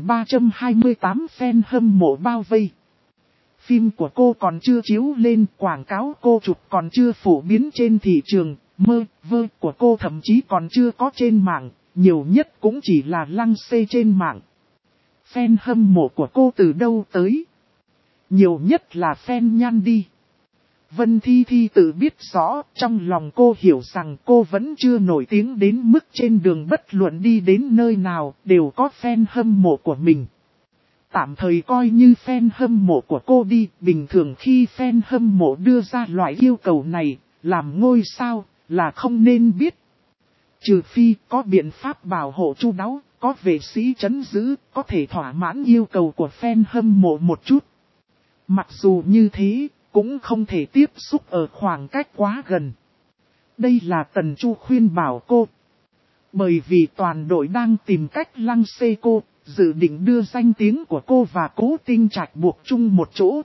1328 fan hâm mộ bao vây. Phim của cô còn chưa chiếu lên, quảng cáo cô chụp còn chưa phổ biến trên thị trường, mơ vơ của cô thậm chí còn chưa có trên mạng, nhiều nhất cũng chỉ là lăng xê trên mạng. Fan hâm mộ của cô từ đâu tới? Nhiều nhất là fan nhan đi. Vân Thi Thi tự biết rõ, trong lòng cô hiểu rằng cô vẫn chưa nổi tiếng đến mức trên đường bất luận đi đến nơi nào đều có fan hâm mộ của mình. Tạm thời coi như fan hâm mộ của cô đi, bình thường khi fan hâm mộ đưa ra loại yêu cầu này, làm ngôi sao, là không nên biết. Trừ phi có biện pháp bảo hộ chu đáo, có vệ sĩ trấn giữ, có thể thỏa mãn yêu cầu của fan hâm mộ một chút. Mặc dù như thế, cũng không thể tiếp xúc ở khoảng cách quá gần. Đây là Tần Chu khuyên bảo cô. Bởi vì toàn đội đang tìm cách lăng xê cô, dự định đưa danh tiếng của cô và Cố Tinh Trạch buộc chung một chỗ.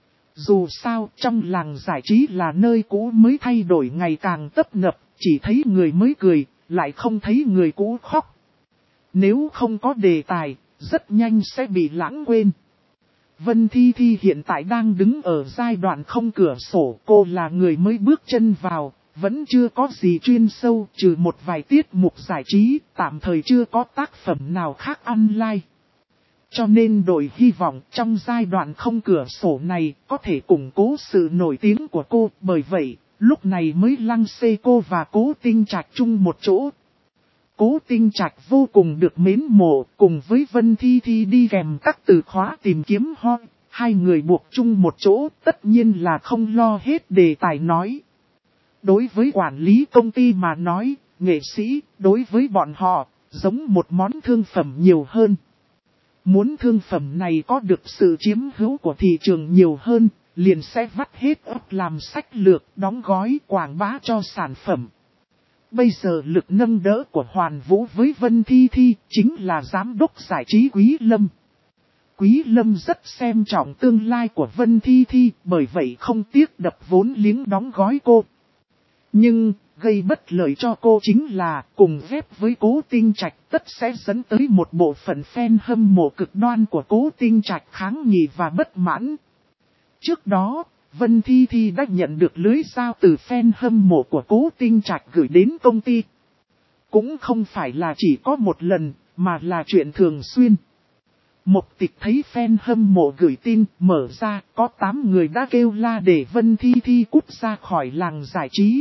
Dù sao, trong làng giải trí là nơi cũ mới thay đổi ngày càng tấp nập, chỉ thấy người mới cười, lại không thấy người cũ khóc. Nếu không có đề tài, rất nhanh sẽ bị lãng quên. Vân Thi Thi hiện tại đang đứng ở giai đoạn không cửa sổ, cô là người mới bước chân vào, vẫn chưa có gì chuyên sâu, trừ một vài tiết mục giải trí, tạm thời chưa có tác phẩm nào khác online. Cho nên đội hy vọng trong giai đoạn không cửa sổ này có thể củng cố sự nổi tiếng của cô, bởi vậy, lúc này mới lăng xê cô và Cố Tinh Trạch chung một chỗ. Cố Tinh Trạch vô cùng được mến mộ, cùng với Vân Thi Thi đi kèm các từ khóa tìm kiếm hot, hai người buộc chung một chỗ, tất nhiên là không lo hết đề tài nói. Đối với quản lý công ty mà nói, nghệ sĩ, đối với bọn họ, giống một món thương phẩm nhiều hơn. Muốn thương phẩm này có được sự chiếm hữu của thị trường nhiều hơn, liền sẽ vắt hết óc làm sách lược, đóng gói, quảng bá cho sản phẩm. Bây giờ lực nâng đỡ của Hoàn Vũ với Vân Thi Thi chính là giám đốc giải trí Quý Lâm. Quý Lâm rất xem trọng tương lai của Vân Thi Thi, bởi vậy không tiếc đập vốn liếng đóng gói cô. Nhưng, gây bất lợi cho cô chính là cùng ghép với Cố Tinh Trạch tất sẽ dẫn tới một bộ phận fan hâm mộ cực đoan của Cố Tinh Trạch kháng nghị và bất mãn. Trước đó, Vân Thi Thi đã nhận được lưới giao từ fan hâm mộ của Cố Tinh Trạch gửi đến công ty. Cũng không phải là chỉ có một lần, mà là chuyện thường xuyên. Mục Tịch thấy fan hâm mộ gửi tin, mở ra, có 8 người đã kêu la để Vân Thi Thi cút ra khỏi làng giải trí.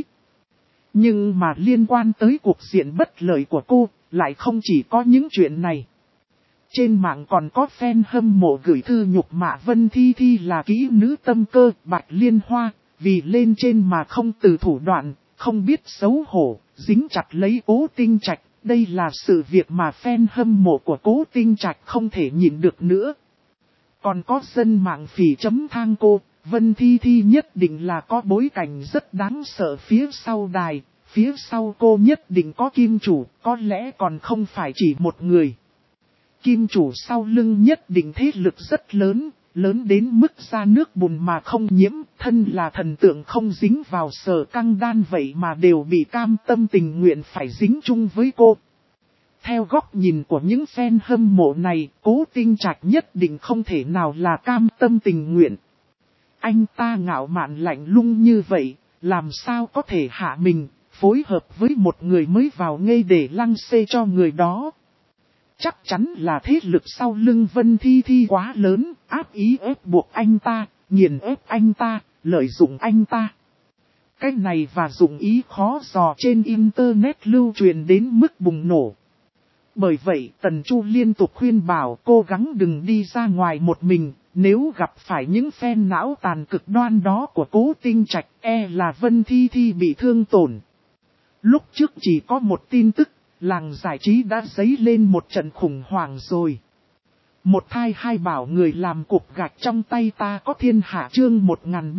Nhưng mà liên quan tới cuộc diện bất lợi của cô, lại không chỉ có những chuyện này. Trên mạng còn có fan hâm mộ gửi thư nhục mạ Vân Thi Thi là kỹ nữ tâm cơ, Bạch Liên Hoa, vì lên trên mà không từ thủ đoạn, không biết xấu hổ, dính chặt lấy Cố Tinh Trạch. Đây là sự việc mà fan hâm mộ của Cố Tinh Trạch không thể nhịn được nữa. Còn có dân mạng phỉ chấm than cô, Vân Thi Thi nhất định là có bối cảnh rất đáng sợ phía sau đài, phía sau cô nhất định có kim chủ, có lẽ còn không phải chỉ một người. Kim chủ sau lưng nhất định thế lực rất lớn, lớn đến mức ra nước bùn mà không nhiễm, thân là thần tượng không dính vào Sở Căng Đan vậy mà đều bị cam tâm tình nguyện phải dính chung với cô. Theo góc nhìn của những fan hâm mộ này, Cố Tinh Trạch nhất định không thể nào là cam tâm tình nguyện. Anh ta ngạo mạn lạnh lùng như vậy, làm sao có thể hạ mình, phối hợp với một người mới vào ngây để lăng xê cho người đó. Chắc chắn là thế lực sau lưng Vân Thi Thi quá lớn, áp ý ép buộc anh ta, nghiền ép anh ta, lợi dụng anh ta. Cái này và dụng ý khó dò trên internet lưu truyền đến mức bùng nổ. Bởi vậy Tần Chu liên tục khuyên bảo cố gắng đừng đi ra ngoài một mình, nếu gặp phải những fan não tàn cực đoan đó của Cố Tinh Trạch là Vân Thi Thi bị thương tổn. Lúc trước chỉ có một tin tức, làng giải trí đã dấy lên một trận khủng hoảng rồi. Một thai hai bảo người làm cục gạch trong tay ta có thiên hạ chương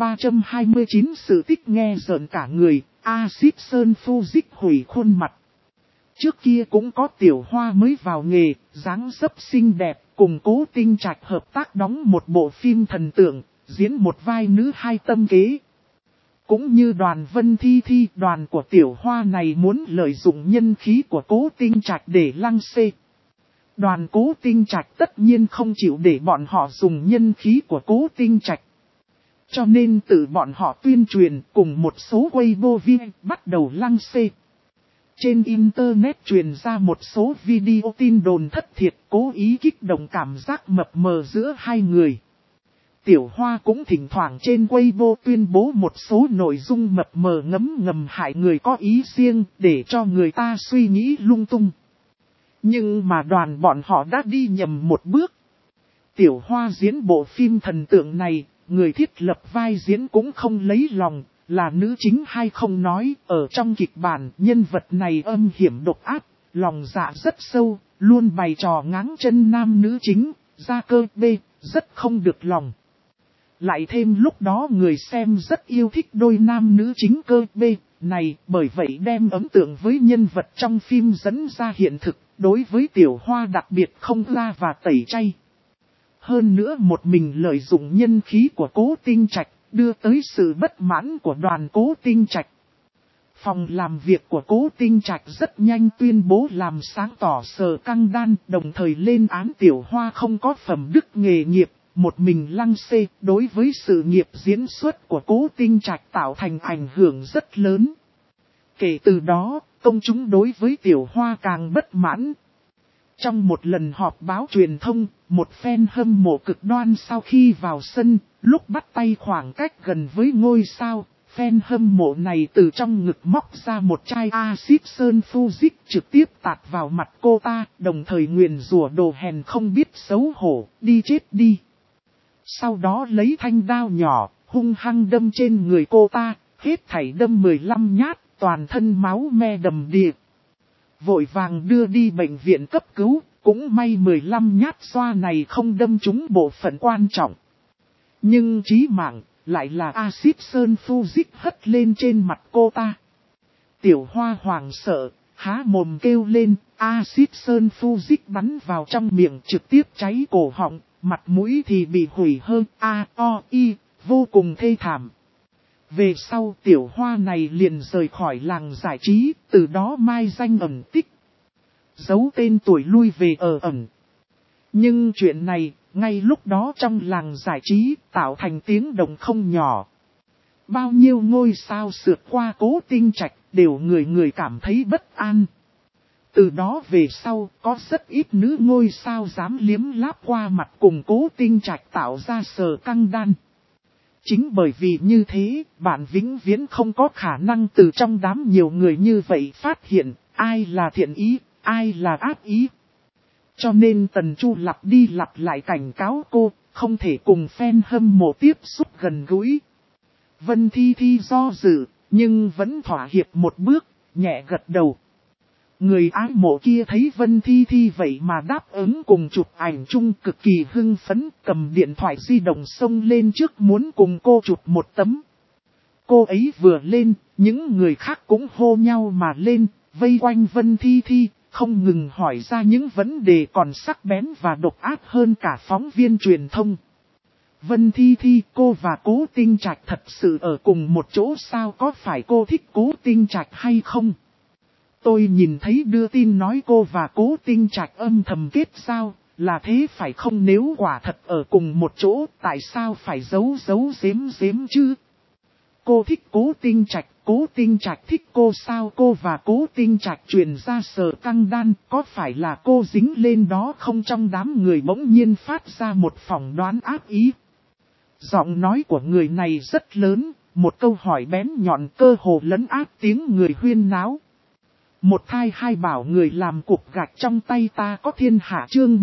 1329 sự tích nghe rợn cả người, axit sơn Fujic hủy khuôn mặt. Trước kia cũng có Tiểu Hoa mới vào nghề, dáng dấp xinh đẹp, cùng Cố Tinh Trạch hợp tác đóng một bộ phim thần tượng, diễn một vai nữ hai tâm kế. Cũng như đoàn Vân Thi Thi, đoàn của Tiểu Hoa này muốn lợi dụng nhân khí của Cố Tinh Trạch để lăng xê. Đoàn Cố Tinh Trạch tất nhiên không chịu để bọn họ dùng nhân khí của Cố Tinh Trạch. Cho nên tự bọn họ tuyên truyền cùng một số Weibo viên bắt đầu lăng xê. Trên internet truyền ra một số video tin đồn thất thiệt cố ý kích động cảm giác mập mờ giữa hai người. Tiểu Hoa cũng thỉnh thoảng trên Weibo tuyên bố một số nội dung mập mờ ngấm hại người có ý riêng để cho người ta suy nghĩ lung tung. Nhưng mà đoàn bọn họ đã đi nhầm một bước. Tiểu Hoa diễn bộ phim thần tượng này, người thiết lập vai diễn cũng không lấy lòng, là nữ chính hay không nói, ở trong kịch bản nhân vật này âm hiểm độc ác, lòng dạ rất sâu, luôn bày trò ngáng chân nam nữ chính, ra cơ bê, rất không được lòng. Lại thêm lúc đó người xem rất yêu thích đôi nam nữ chính cơ bê này, bởi vậy đem ấn tượng với nhân vật trong phim dẫn ra hiện thực, đối với Tiểu Hoa đặc biệt không la và tẩy chay. Hơn nữa một mình lợi dụng nhân khí của Cố Tinh Trạch, đưa tới sự bất mãn của đoàn Cố Tinh Trạch. Phòng làm việc của Cố Tinh Trạch rất nhanh tuyên bố làm sáng tỏ Sở Căng Đan, đồng thời lên án Tiểu Hoa không có phẩm đức nghề nghiệp, một mình lăng xê, đối với sự nghiệp diễn xuất của Cố Tinh Trạch tạo thành ảnh hưởng rất lớn. Kể từ đó, công chúng đối với Tiểu Hoa càng bất mãn. Trong một lần họp báo truyền thông, một fan hâm mộ cực đoan sau khi vào sân, lúc bắt tay khoảng cách gần với ngôi sao, fan hâm mộ này từ trong ngực móc ra một chai axit sơn Fujic trực tiếp tạt vào mặt cô ta, đồng thời nguyền rủa đồ hèn không biết xấu hổ, đi chết đi. Sau đó lấy thanh đao nhỏ, hung hăng đâm trên người cô ta, hết thảy đâm 15 nhát, toàn thân máu me đầm đìa. Vội vàng đưa đi bệnh viện cấp cứu, cũng may 15 nhát xoa này không đâm trúng bộ phận quan trọng. Nhưng chí mạng, lại là axit sơn Fujic hất lên trên mặt cô ta. Tiểu Hoa hoảng sợ, há mồm kêu lên, axit sơn Fujic bắn vào trong miệng trực tiếp cháy cổ họng, mặt mũi thì bị hủy hơn, vô cùng thê thảm. Về sau Tiểu Hoa này liền rời khỏi làng giải trí, từ đó mai danh ẩn tích. Giấu tên tuổi lui về ở ẩn. Nhưng chuyện này, ngay lúc đó trong làng giải trí, tạo thành tiếng động không nhỏ. Bao nhiêu ngôi sao sượt qua Cố Tinh Trạch, đều người cảm thấy bất an. Từ đó về sau, có rất ít nữ ngôi sao dám liếm láp qua mặt cùng Cố Tinh Trạch tạo ra Sở Căng Đan. Chính bởi vì như thế, bạn vĩnh viễn không có khả năng từ trong đám nhiều người như vậy phát hiện, ai là thiện ý, ai là ác ý. Cho nên Tần Chu lặp đi lặp lại cảnh cáo cô, không thể cùng fan hâm mộ tiếp xúc gần gũi. Vân Thi Thi do dự, nhưng vẫn thỏa hiệp một bước, nhẹ gật đầu. Người ái mộ kia thấy Vân Thi Thi vậy mà đáp ứng cùng chụp ảnh chung, cực kỳ hưng phấn, cầm điện thoại di động xông lên trước muốn cùng cô chụp một tấm. Cô ấy vừa lên, những người khác cũng hô nhau mà lên, vây quanh Vân Thi Thi, không ngừng hỏi ra những vấn đề còn sắc bén và độc ác hơn cả phóng viên truyền thông. Vân Thi Thi, cô và Cố Tinh Trạch thật sự ở cùng một chỗ sao, có phải cô thích Cố Tinh Trạch hay không? Tôi nhìn thấy đưa tin nói cô và Cố Tinh Trạch âm thầm kết giao, là thế phải không? Nếu quả thật ở cùng một chỗ, tại sao phải giấu giếm chứ? Cô thích Cố Tinh Trạch, Cố Tinh Trạch thích cô sao? Cô và Cố Tinh Trạch truyền ra Sở Căng Đan, có phải là cô dính lên đó không? Trong đám người bỗng nhiên phát ra một phỏng đoán ác ý. Giọng nói của người này rất lớn, một câu hỏi bén nhọn cơ hồ lấn át tiếng người huyên náo. Một thai hai bảo người làm cục gạch trong tay ta có thiên hạ, chương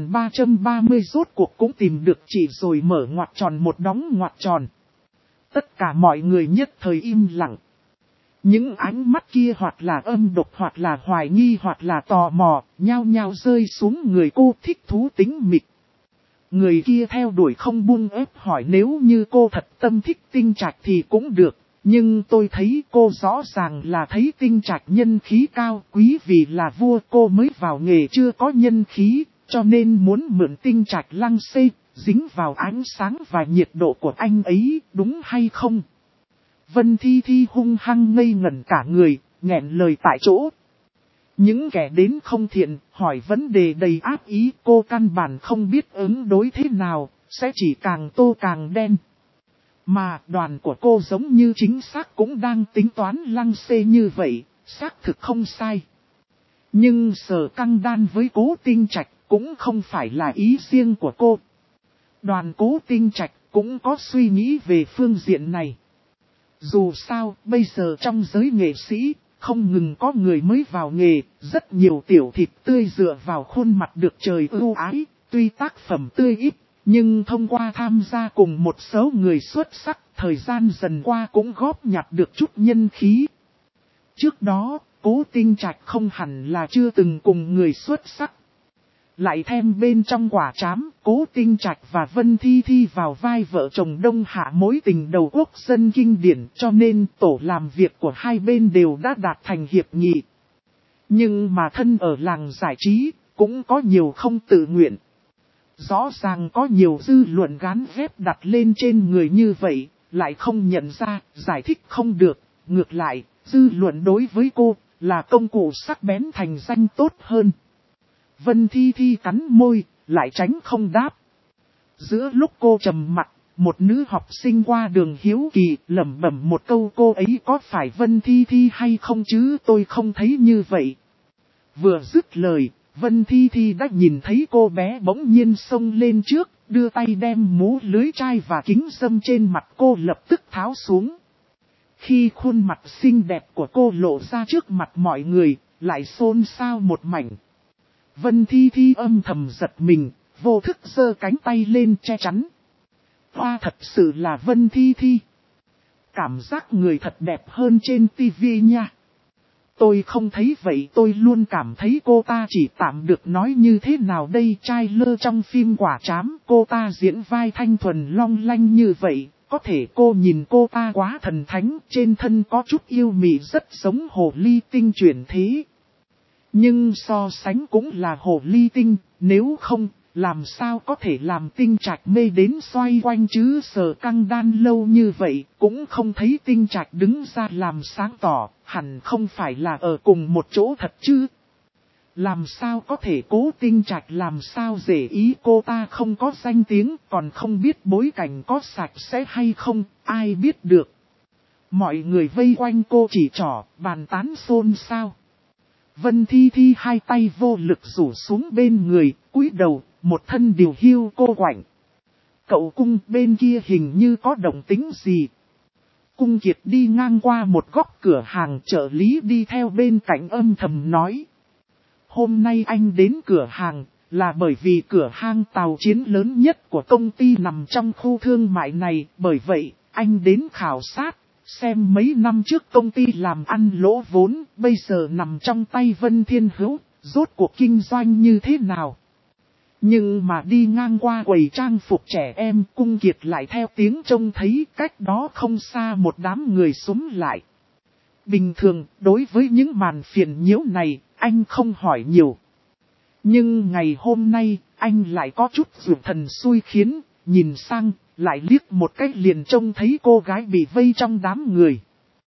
1330 rốt cuộc cũng tìm được chị rồi, mở ngoặc tròn một đóng ngoặc tròn. Tất cả mọi người nhất thời im lặng. Những ánh mắt kia hoặc là âm độc, hoặc là hoài nghi, hoặc là tò mò, nhao nhao rơi xuống người cô, thích thú tĩnh mịch. Người kia theo đuổi không buông ép hỏi nếu như cô thật tâm thích Tinh Trạch thì cũng được. Nhưng tôi thấy cô rõ ràng là thấy Tinh Trạch nhân khí cao, quý vì là vua cô mới vào nghề chưa có nhân khí, cho nên muốn mượn Tinh Trạch lăng xê, dính vào ánh sáng và nhiệt độ của anh ấy, đúng hay không? Vân Thi Thi hung hăng ngây ngẩn cả người, nghẹn lời tại chỗ. Những kẻ đến không thiện, hỏi vấn đề đầy ác ý, cô căn bản không biết ứng đối thế nào, sẽ chỉ càng tô càng đen. Mà đoàn của cô giống như chính xác cũng đang tính toán lăng xê như vậy, xác thực không sai. Nhưng Sở Căng Đan với Cố Tinh Trạch cũng không phải là ý riêng của cô. Đoàn Cố Tinh Trạch cũng có suy nghĩ về phương diện này. Dù sao, bây giờ trong giới nghệ sĩ, không ngừng có người mới vào nghề, rất nhiều tiểu thịt tươi dựa vào khuôn mặt được trời ưu ái, tuy tác phẩm tươi ít, nhưng thông qua tham gia cùng một số người xuất sắc, thời gian dần qua cũng góp nhặt được chút nhân khí. Trước đó, Cố Tinh Trạch không hẳn là chưa từng cùng người xuất sắc. Lại thêm bên trong quả trám, Cố Tinh Trạch và Vân Thi Thi vào vai vợ chồng Đông Hạ mối tình đầu quốc dân kinh điển, cho nên tổ làm việc của hai bên đều đã đạt thành hiệp nghị. Nhưng mà thân ở làng giải trí, cũng có nhiều không tự nguyện. Rõ ràng có nhiều dư luận gán ghép đặt lên trên người như vậy, lại không nhận ra, giải thích không được. Ngược lại, dư luận đối với cô, là công cụ sắc bén thành danh tốt hơn. Vân Thi Thi cắn môi, lại tránh không đáp. Giữa lúc cô trầm mặt, một nữ học sinh qua đường hiếu kỳ lẩm bẩm một câu, cô ấy có phải Vân Thi Thi hay không chứ, tôi không thấy như vậy. Vừa dứt lời, Vân Thi Thi đã nhìn thấy cô bé bỗng nhiên xông lên trước, đưa tay đem mũ lưới chai và kính râm trên mặt cô lập tức tháo xuống. Khi khuôn mặt xinh đẹp của cô lộ ra trước mặt mọi người, lại xôn xao một mảnh. Vân Thi Thi âm thầm giật mình, vô thức giơ cánh tay lên che chắn. Hoa thật sự là Vân Thi Thi. Cảm giác người thật đẹp hơn trên tivi nha. Tôi không thấy vậy, tôi luôn cảm thấy cô ta chỉ tạm được nói như thế nào đây. Trai lơ trong phim Quả Trám, cô ta diễn vai thanh thuần long lanh như vậy. Có thể cô nhìn cô ta quá thần thánh, trên thân có chút yêu mị rất giống hồ ly tinh chuyển thế. Nhưng so sánh cũng là hồ ly tinh, nếu không, làm sao có thể làm Tinh Trạch mê đến xoay quanh chứ. Sở Căng Đan lâu như vậy, cũng không thấy Tinh Trạch đứng ra làm sáng tỏ, hẳn không phải là ở cùng một chỗ thật chứ. Làm sao có thể Cố Tinh Trạch làm sao dễ ý, cô ta không có danh tiếng, còn không biết bối cảnh có sạch sẽ hay không, ai biết được. Mọi người vây quanh cô chỉ trỏ, bàn tán xôn xao. Vân Thi Thi hai tay vô lực rủ xuống bên người, cúi đầu, một thân điều hiu cô quạnh. Cậu Cung bên kia hình như có động tính gì. Cung Kiệt đi ngang qua một góc cửa hàng, trợ lý đi theo bên cạnh âm thầm nói. Hôm nay anh đến cửa hàng, là bởi vì cửa hang tàu chiến lớn nhất của công ty nằm trong khu thương mại này, bởi vậy, anh đến khảo sát, xem mấy năm trước công ty làm ăn lỗ vốn, bây giờ nằm trong tay Vân Thiên Hữu, rốt cuộc kinh doanh như thế nào. Nhưng mà đi ngang qua quầy trang phục trẻ em, Cung Kiệt lại theo tiếng trông thấy cách đó không xa một đám người xúm lại. Bình thường, đối với những màn phiền nhiễu này, anh không hỏi nhiều. Nhưng ngày hôm nay, anh lại có chút dường thần xui khiến, nhìn sang, lại liếc một cách liền trông thấy cô gái bị vây trong đám người.